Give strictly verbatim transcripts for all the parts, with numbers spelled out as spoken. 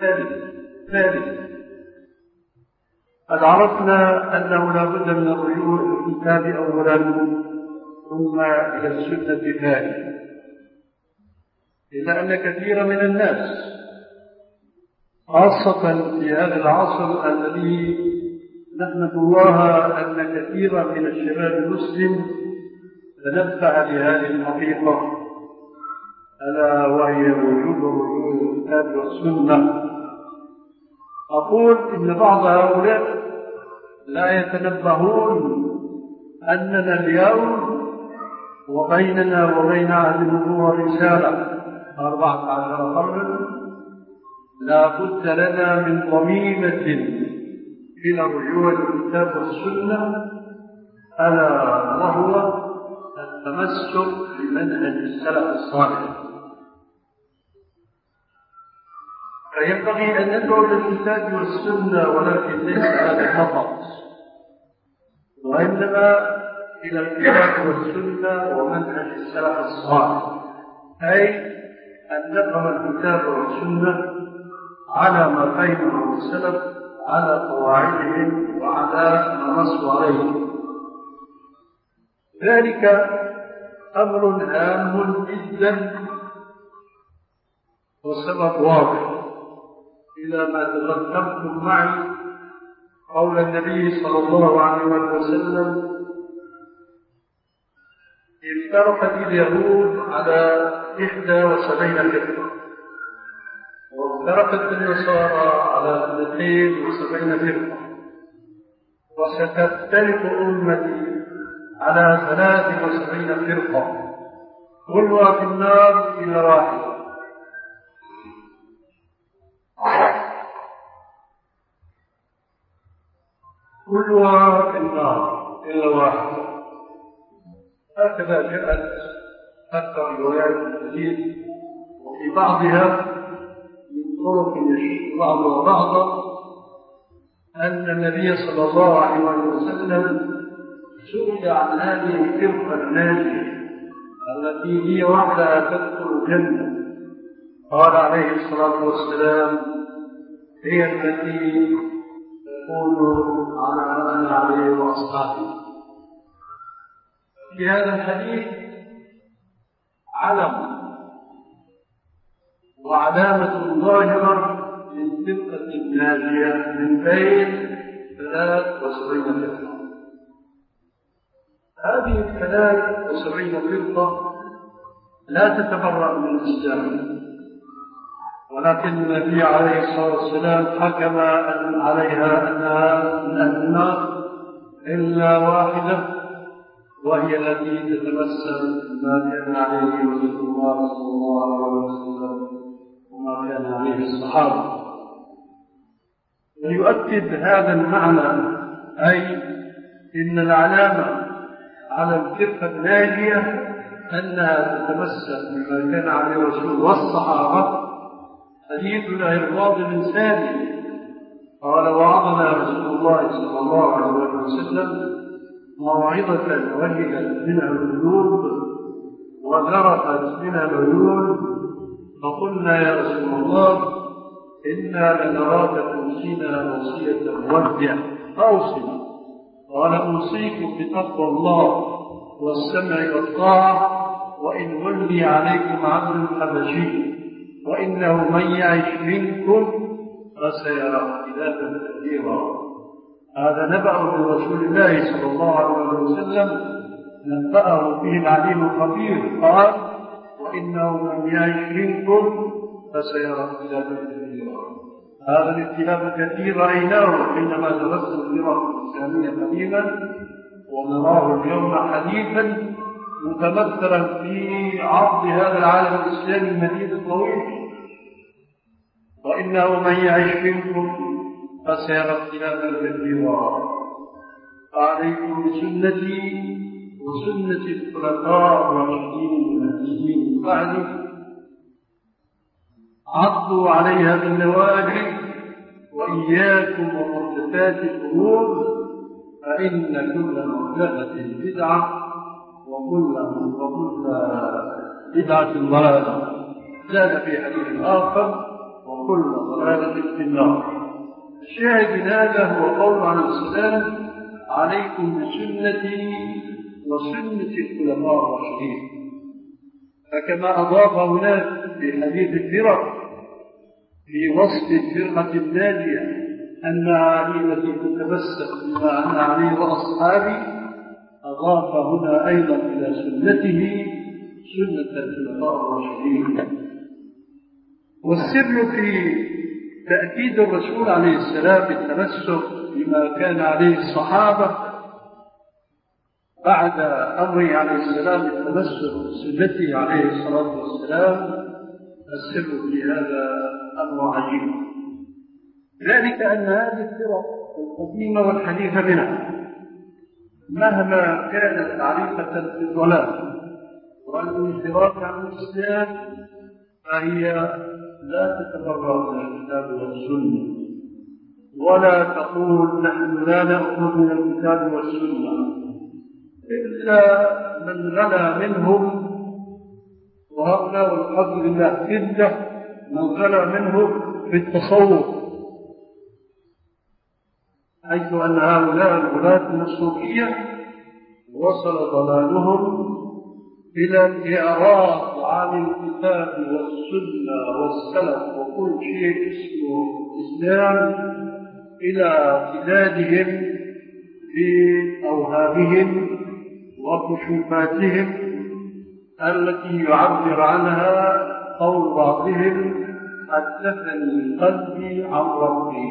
ثالث قد عرفنا أنه لا بد من الرجوع إلى الكتاب أولا ثم إلى السنة ثانيا، إلا أن كثيرا من الناس خاصة في هذا العصر الذي نحمد الله أن كثيرا من الشباب المسلم تنبه لهذه الحقيقة، ألا وهي وجوب الرجوع إلى الكتاب والسنة. أقول إن بعض هؤلاء لا يتنبهون أننا اليوم وبيننا وبين أهل النبوة رسالة أربعة عشر قرنا، لا بد لنا من ضميمة إلى الرجوع إلى الكتاب والسنة، ألا وهو التمسك بمنهج السلف الصالح. فينبغي أن ندعو إلى الكتاب والسنة، ولكن ليس هذا فقط، وإنما إلى الكتاب والسنة ومنهج السلف الصالح، أي أن نفهم الكتاب والسنة على ما فهمه السلف، على قواعدهم وعلى ما نصوا عليه. ذلك أمر هام جدا والسبب واضح، إلى ما تذكرتم معي قول النبي صلى الله عليه وسلم: افترقت اليهود على إحدى وسبعين فرقة، وافترقت النصارى على اثنتين وسبعين فرقة، وستفترق أمتي على ثلاث وسبعين فرقة، كلها في النار إلا واحدة. كلها في النار إلا واحدة. هكذا جاءت أكثر روايات الحديث، وفي بعضها من طرق يشير بعضها بعضا أن النبي صلى الله عليه وسلم سئل عن هذه الفرقة الناجية التي هي وحدها تدخل الجنة، قال عليه الصلاة والسلام: هي التي تكون على ما أنا عليه وأصحابي. في هذا الحديث علم وعلامة ظاهرة للفرقة الناجية من بين ثلاث وسبعين فرقة. هذه الثلاث وسبعين فرقة لا تتبرأ من الإسلام، ولكن النبي عليه الصلاة والسلام حكم عليها أنها من أهل النار إلا واحدة، وهي التي تتمثل بما كان عليه رسول الله صلى الله عليه وسلم وما كان عليه الصحابة. ويؤكد هذا المعنى، أي إن العلامة على الفرقة الناجية أنها تتمثل بما كان عليه رسول والصحابة. حديث العرباض بن سامي قال: وعظنا رسول الله صلى الله عليه وسلم موعظة وجلت منها القلوب وذرفت منها العيون، فقلنا: يا رسول الله، إنا لنراك توصينا وصية مودع، فأوصنا. قال: أوصيكم بتقوى الله والسمع والطاعة، وإن ولي عليكم عبد حبشي، وإنه من يعش منكم فسيرى اختلافا كثيرا. هذا نبأ من رسول الله صلى الله عليه وسلم، نبأه به العليم الخبير، قال: وإنه من يعش منكم فسيرى اختلافا كثيرا. هذا الاختلاف الكثير رأيناه حينما درسنا الفرق الإسلامية قديما، ونراه اليوم حديثا متمثلا في عرض هذا العالم الإسلامي المديد الطويل. وإنه من يعش منكم فسيرى اختلافا كثيرا، فعليكم بسنتي وسنة الخلفاء الراشدين المهديين بعدي، عضوا عليها بالنواجذ، وإياكم ومحدثات الأمور، فإن كل محدثة بدعة وكل وكل بدعة ضلالة. زاد في حديث آخر: وكل ضلالة في النار. الشاهد من هذا هو قول عليه السلام: عليكم بسنتي وسنة الخلفاء الراشدين. فكما أضاف هناك في حديث الفرق في وصف الفرقة الناجية أنها علي التي تتمسك بما أنا عليه وأصحابي، أضاف هنا أيضا إلى سنته سنة الخلفاء الراشدين. والسر في تأكيد الرسول عليه السلام بالتمسك بما كان عليه الصحابة بعد أمره عليه السلام بالتمسك بسنته عليه الصلاة والسلام، السر في هذا أمر عجيب، ذلك أن هذه الفرق القديمة والحديثة منها مهما كانت عريقة في الضلال والانحراف عن الإسلام فهي لا تتبرأ من الكتاب والسنة، ولا تقول نحن لا نأخذ من الكتاب والسنة إلا من غلا منهم، وهؤلاء والحمد لله جدا من غلا منهم في التصوف، حيث أن هؤلاء الغلاة من الصوفية وصل ضلالهم إلى الإعراض عن الكتاب والسنة والسلف وكل شيء اسمه إسلام إلى اعتدادهم في أوهامهم وكشوفاتهم التي يعبر عنها قول بعضهم: حدثني قلبي عن ربي.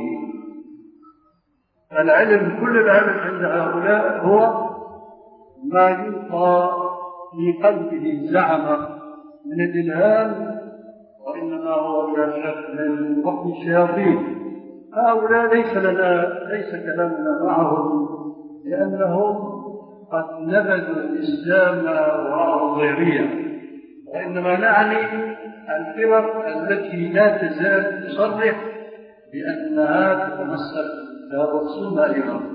العلم، كل العلم عند هؤلاء هو ما يلقى في قلبه زعم من الإلهام، وإنما هو بلا شك من وحي الشياطين. هؤلاء ليس لنا ليس كلامنا معهم، لأنهم قد نبذوا الإسلام وراء الظاهرية، وإنما نعني الفرق التي لا تزال تصرح بأنها تتمسك بالكتاب والسنة أيضا.